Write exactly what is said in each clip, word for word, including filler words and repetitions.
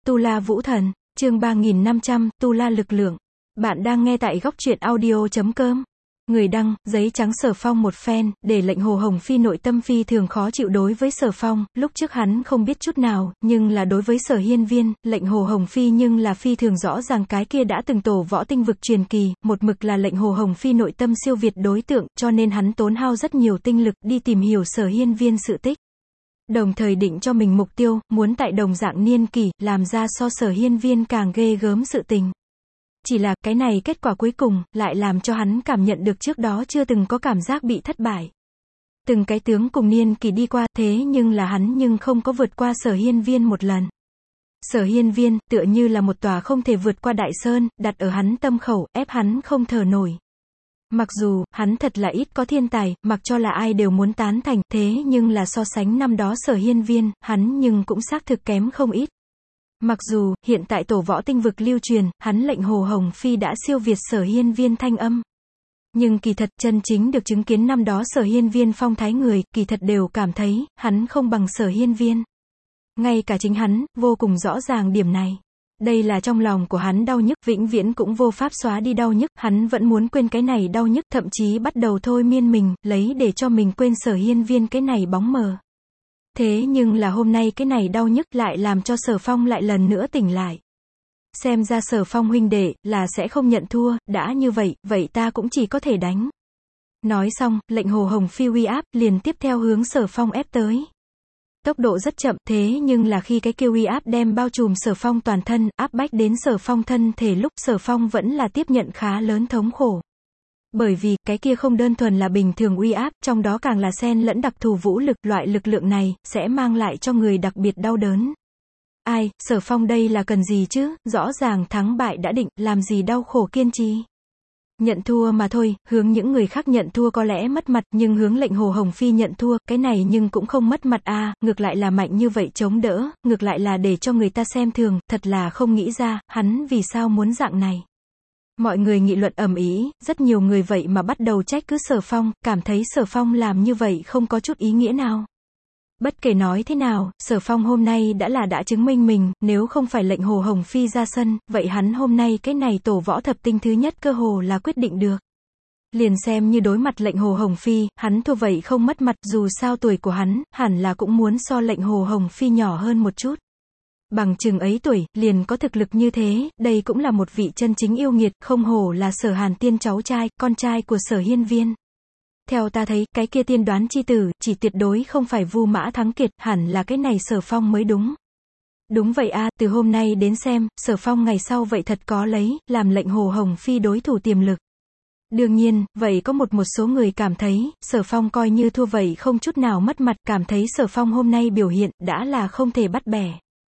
Tu La Vũ Thần, chương ba nghìn năm trăm, Tu La Lực Lượng. Bạn đang nghe tại góc truyện audio chấm com. Người đăng, giấy trắng Sở Phong một phen, để lệnh Hồ Hồng Phi nội tâm phi thường khó chịu đối với Sở Phong, lúc trước hắn không biết chút nào, nhưng là đối với Sở Hiên Viên, lệnh Hồ Hồng Phi nhưng là phi thường rõ ràng cái kia đã từng tổ võ tinh vực truyền kỳ, một mực là lệnh Hồ Hồng Phi nội tâm siêu việt đối tượng, cho nên hắn tốn hao rất nhiều tinh lực đi tìm hiểu Sở Hiên Viên sự tích. Đồng thời định cho mình mục tiêu, muốn tại đồng dạng niên kỷ, làm ra so Sở Hiên Viên càng ghê gớm sự tình. Chỉ là, cái này kết quả cuối cùng, lại làm cho hắn cảm nhận được trước đó chưa từng có cảm giác bị thất bại. Từng cái tướng cùng niên kỳ đi qua, thế nhưng là hắn nhưng không có vượt qua Sở Hiên Viên một lần. Sở Hiên Viên, tựa như là một tòa không thể vượt qua đại sơn, đặt ở hắn tâm khẩu, ép hắn không thở nổi. Mặc dù, hắn thật là ít có thiên tài, mặc cho là ai đều muốn tán thành, thế nhưng là so sánh năm đó Sở Hiên Viên, hắn nhưng cũng xác thực kém không ít. Mặc dù, hiện tại tổ võ tinh vực lưu truyền, hắn lệnh Hồ Hồng Phi đã siêu việt Sở Hiên Viên thanh âm. Nhưng kỳ thật, chân chính được chứng kiến năm đó Sở Hiên Viên phong thái người, kỳ thật đều cảm thấy, hắn không bằng Sở Hiên Viên. Ngay cả chính hắn, vô cùng rõ ràng điểm này. Đây là trong lòng của hắn đau nhức, vĩnh viễn cũng vô pháp xóa đi đau nhức, hắn vẫn muốn quên cái này đau nhức, thậm chí bắt đầu thôi miên mình, lấy để cho mình quên Sở Hiên Viên cái này bóng mờ. Thế nhưng là hôm nay cái này đau nhức lại làm cho Sở Phong lại lần nữa tỉnh lại. Xem ra Sở Phong huynh đệ, là sẽ không nhận thua, đã như vậy, vậy ta cũng chỉ có thể đánh. Nói xong, lệnh Hồ Hồng Phi uy áp, liền tiếp theo hướng Sở Phong ép tới. Tốc độ rất chậm, thế nhưng là khi cái kia uy áp đem bao trùm Sở Phong toàn thân, áp bách đến Sở Phong thân thể lúc Sở Phong vẫn là tiếp nhận khá lớn thống khổ. Bởi vì, cái kia không đơn thuần là bình thường uy áp, trong đó càng là xen lẫn đặc thù vũ lực, loại lực lượng này, sẽ mang lại cho người đặc biệt đau đớn. Ai, Sở Phong đây là cần gì chứ, rõ ràng thắng bại đã định, làm gì đau khổ kiên trì. Nhận thua mà thôi, hướng những người khác nhận thua có lẽ mất mặt, nhưng hướng lệnh Hồ Hồng Phi nhận thua, cái này nhưng cũng không mất mặt a, à, ngược lại là mạnh như vậy chống đỡ, ngược lại là để cho người ta xem thường, thật là không nghĩ ra, hắn vì sao muốn dạng này. Mọi người nghị luận ầm ĩ, rất nhiều người vậy mà bắt đầu trách cứ Sở Phong, cảm thấy Sở Phong làm như vậy không có chút ý nghĩa nào. Bất kể nói thế nào, Sở Phong hôm nay đã là đã chứng minh mình, nếu không phải lệnh Hồ Hồng Phi ra sân, vậy hắn hôm nay cái này tổ võ thập tinh thứ nhất cơ hồ là quyết định được. Liền xem như đối mặt lệnh Hồ Hồng Phi, hắn thua vậy không mất mặt, dù sao tuổi của hắn, hẳn là cũng muốn so lệnh Hồ Hồng Phi nhỏ hơn một chút. Bằng chừng ấy tuổi, liền có thực lực như thế, đây cũng là một vị chân chính yêu nghiệt, không hổ là Sở Hàn Tiên cháu trai, con trai của Sở Hiên Viên. Theo ta thấy, cái kia tiên đoán chi tử, chỉ tuyệt đối không phải Vu Mã Thắng Kiệt, hẳn là cái này Sở Phong mới đúng. Đúng vậy a, từ hôm nay đến xem, Sở Phong ngày sau vậy thật có lấy, làm lệnh Hồ Hồng Phi đối thủ tiềm lực. Đương nhiên, vậy có một một số người cảm thấy, Sở Phong coi như thua vậy không chút nào mất mặt, cảm thấy Sở Phong hôm nay biểu hiện, đã là không thể bắt bẻ.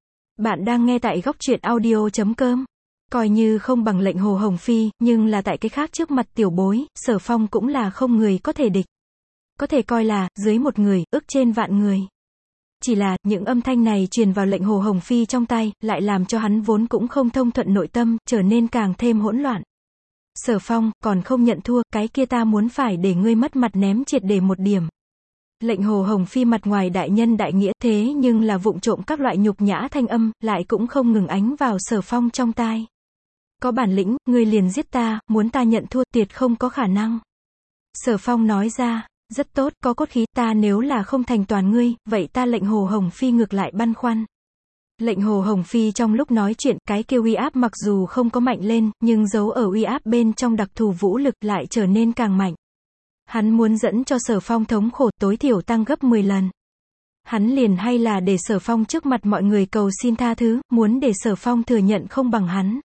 Bạn đang nghe tại góc truyện audio chấm com. Coi như không bằng lệnh Hồ Hồng Phi, nhưng là tại cái khác trước mặt tiểu bối, Sở Phong cũng là không người có thể địch. Có thể coi là, dưới một người, ức trên vạn người. Chỉ là, những âm thanh này truyền vào lệnh Hồ Hồng Phi trong tay, lại làm cho hắn vốn cũng không thông thuận nội tâm, trở nên càng thêm hỗn loạn. Sở Phong, còn không nhận thua, cái kia ta muốn phải để ngươi mất mặt ném triệt để một điểm. Lệnh Hồ Hồng Phi mặt ngoài đại nhân đại nghĩa, thế nhưng là vụng trộm các loại nhục nhã thanh âm, lại cũng không ngừng ánh vào Sở Phong trong tai. Có bản lĩnh, ngươi liền giết ta, muốn ta nhận thua, tuyệt không có khả năng. Sở Phong nói ra, rất tốt, có cốt khí, ta nếu là không thành toàn ngươi, vậy ta lệnh Hồ Hồng Phi ngược lại băn khoăn. Lệnh Hồ Hồng Phi trong lúc nói chuyện, cái kêu uy áp mặc dù không có mạnh lên, nhưng giấu ở uy áp bên trong đặc thù vũ lực lại trở nên càng mạnh. Hắn muốn dẫn cho Sở Phong thống khổ tối thiểu tăng gấp mười lần. Hắn liền hay là để Sở Phong trước mặt mọi người cầu xin tha thứ, muốn để Sở Phong thừa nhận không bằng hắn.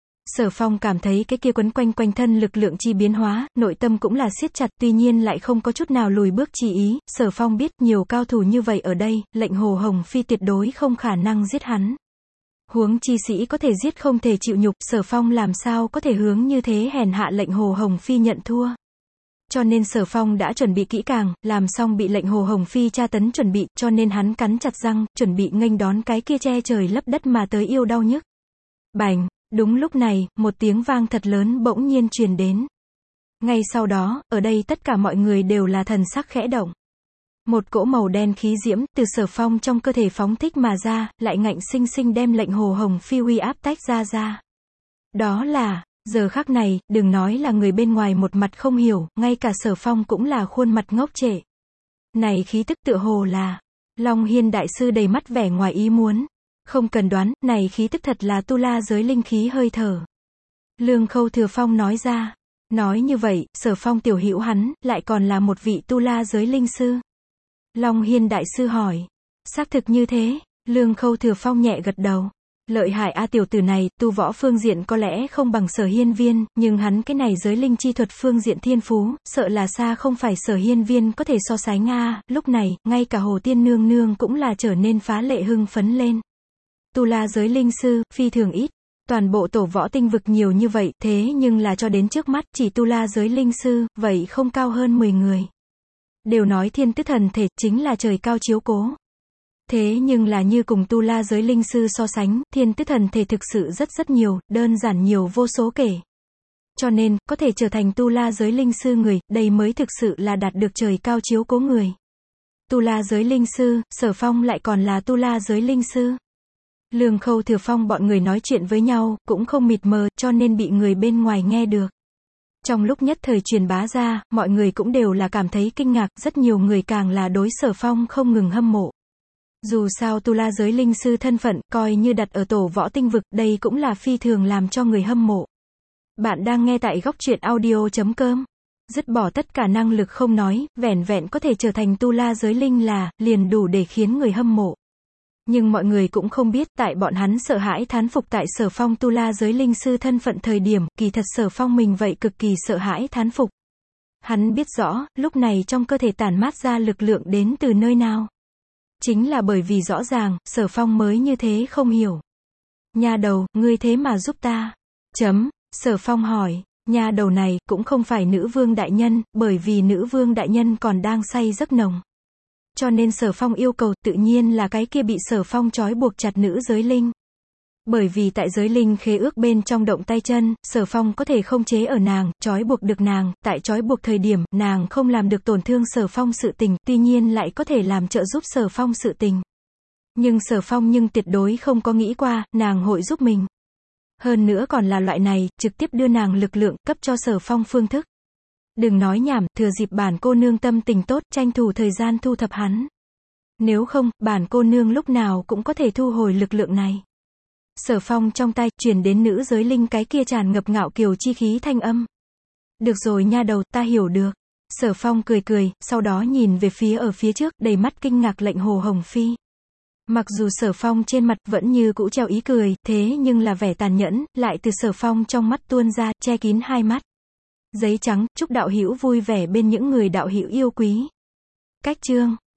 Sở Phong cảm thấy cái kia quấn quanh quanh thân lực lượng chi biến hóa, nội tâm cũng là siết chặt, tuy nhiên lại không có chút nào lùi bước chi ý. Sở Phong biết nhiều cao thủ như vậy ở đây, lệnh Hồ Hồng Phi tuyệt đối không khả năng giết hắn. Huống chi sĩ có thể giết không thể chịu nhục, Sở Phong làm sao có thể hướng như thế hèn hạ lệnh Hồ Hồng Phi nhận thua. Cho nên Sở Phong đã chuẩn bị kỹ càng, làm xong bị lệnh Hồ Hồng Phi tra tấn chuẩn bị, cho nên hắn cắn chặt răng, chuẩn bị nghênh đón cái kia che trời lấp đất mà tới yêu đau nhức. Bành! Đúng lúc này, một tiếng vang thật lớn bỗng nhiên truyền đến. Ngay sau đó, ở đây tất cả mọi người đều là thần sắc khẽ động. Một cỗ màu đen khí diễm, từ Sở Phong trong cơ thể phóng thích mà ra, lại ngạnh sinh sinh đem lệnh hồ hồng phi uy áp tách ra ra. Đó là, giờ khắc này, đừng nói là người bên ngoài một mặt không hiểu, ngay cả Sở Phong cũng là khuôn mặt ngốc trệ. Này khí tức tựa hồ là, Long Hiên đại sư đầy mắt vẻ ngoài ý muốn. Không cần đoán, này khí tức thật là tu la giới linh khí hơi thở. Lương Khâu Thừa Phong nói ra. Nói như vậy, Sở Phong tiểu hữu hắn, lại còn là một vị tu la giới linh sư. Long Hiên đại sư hỏi. Xác thực như thế, Lương Khâu Thừa Phong nhẹ gật đầu. Lợi hại a tiểu tử này, tu võ phương diện có lẽ không bằng Sở Hiên Viên, nhưng hắn cái này giới linh chi thuật phương diện thiên phú, sợ là xa không phải Sở Hiên Viên có thể so sánh a. Lúc này, ngay cả Hồ Tiên Nương Nương cũng là trở nên phá lệ hưng phấn lên. Tu la giới linh sư, phi thường ít. Toàn bộ tổ võ tinh vực nhiều như vậy, thế nhưng là cho đến trước mắt, chỉ tu la giới linh sư, vậy không cao hơn mười người. Đều nói thiên tứ thần thể, chính là trời cao chiếu cố. Thế nhưng là như cùng tu la giới linh sư so sánh, thiên tứ thần thể thực sự rất rất nhiều, đơn giản nhiều vô số kể. Cho nên, có thể trở thành tu la giới linh sư người, đây mới thực sự là đạt được trời cao chiếu cố người. Tu la giới linh sư, Sở Phong lại còn là tu la giới linh sư. Lương Khâu Thừa Phong bọn người nói chuyện với nhau, cũng không mịt mờ, cho nên bị người bên ngoài nghe được. Trong lúc nhất thời truyền bá ra, mọi người cũng đều là cảm thấy kinh ngạc, rất nhiều người càng là đối Sở Phong không ngừng hâm mộ. Dù sao tu la giới linh sư thân phận, coi như đặt ở tổ võ tinh vực, đây cũng là phi thường làm cho người hâm mộ. Bạn đang nghe tại góc truyện audio chấm com. Dứt bỏ tất cả năng lực không nói, vẻn vẹn có thể trở thành tu la giới linh là, liền đủ để khiến người hâm mộ. Nhưng mọi người cũng không biết, tại bọn hắn sợ hãi thán phục tại Sở Phong tu la giới linh sư thân phận thời điểm, kỳ thật Sở Phong mình vậy cực kỳ sợ hãi thán phục. Hắn biết rõ, lúc này trong cơ thể tản mát ra lực lượng đến từ nơi nào. Chính là bởi vì rõ ràng, Sở Phong mới như thế không hiểu. Nha đầu, ngươi thế mà giúp ta. Chấm, Sở Phong hỏi, nha đầu này, cũng không phải nữ vương đại nhân, bởi vì nữ vương đại nhân còn đang say giấc nồng. Cho nên Sở Phong yêu cầu, tự nhiên là cái kia bị Sở Phong trói buộc chặt nữ giới linh. Bởi vì tại giới linh khế ước bên trong động tay chân, Sở Phong có thể không chế ở nàng, trói buộc được nàng, tại trói buộc thời điểm, nàng không làm được tổn thương Sở Phong sự tình, tuy nhiên lại có thể làm trợ giúp Sở Phong sự tình. Nhưng Sở Phong nhưng tuyệt đối không có nghĩ qua, nàng hội giúp mình. Hơn nữa còn là loại này, trực tiếp đưa nàng lực lượng, cấp cho Sở Phong phương thức. Đừng nói nhảm, thừa dịp bản cô nương tâm tình tốt, tranh thủ thời gian thu thập hắn. Nếu không, bản cô nương lúc nào cũng có thể thu hồi lực lượng này. Sở Phong trong tai, truyền đến nữ giới linh cái kia tràn ngập ngạo kiều chi khí thanh âm. Được rồi nha đầu, ta hiểu được. Sở Phong cười cười, sau đó nhìn về phía ở phía trước, đầy mắt kinh ngạc lệnh hồ hồng phi. Mặc dù Sở Phong trên mặt vẫn như cũ treo ý cười, thế nhưng là vẻ tàn nhẫn, lại từ Sở Phong trong mắt tuôn ra, che kín hai mắt. Giấy trắng, chúc đạo hữu vui vẻ bên những người đạo hữu yêu quý. Cách chương